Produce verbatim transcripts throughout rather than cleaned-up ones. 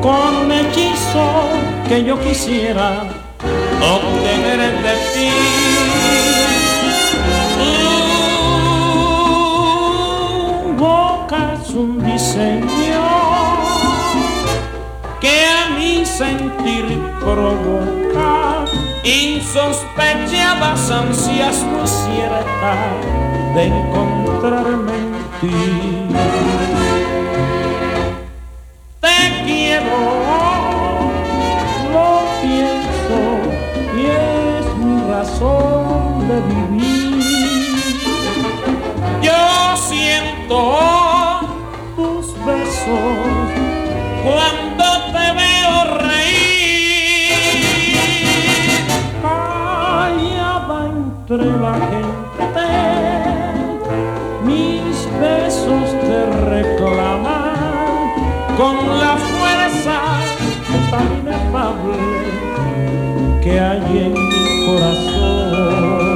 con un hechizo que yo quisiera obtener de ti. Tu boca es un diseño que a mi sentir provoca insospechadas ansias muy ciertas de encontrarme en ti. Te quiero, lo pienso y es mi razón de vivir. Yo siento tus besos cuando te veo reír, callada entre la gente, mis besos te reclaman con la fuerza tan inefable que hay en mi corazón.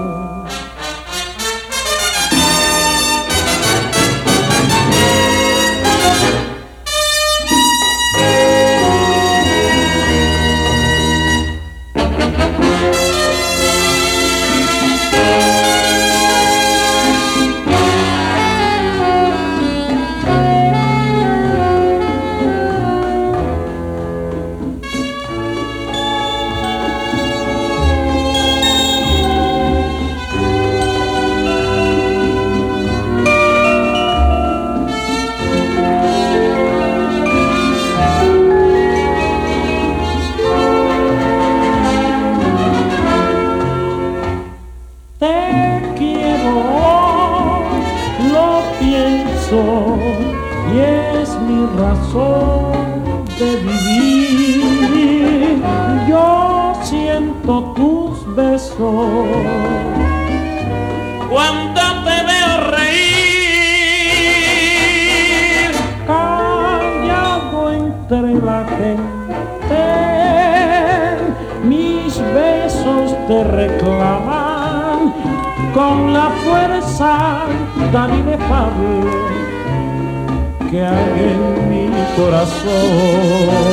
Y es mi razón de vivir. Yo siento tus besos cuando te veo reír, callado entre la gente, mis besos te reclaman con la fuerza tan inefable que hay en mi corazón.